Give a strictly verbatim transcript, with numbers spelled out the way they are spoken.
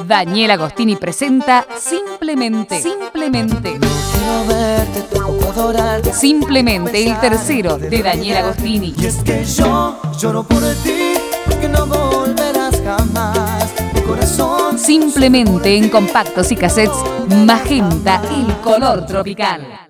Daniel Agostini presenta Simplemente. Simplemente. Simplemente, el tercero de Daniel Agostini. Y es que yo lloro por ti, que no volverás jamás. Mi corazón Simplemente en compactos y cassettes, Magenta, el color tropical.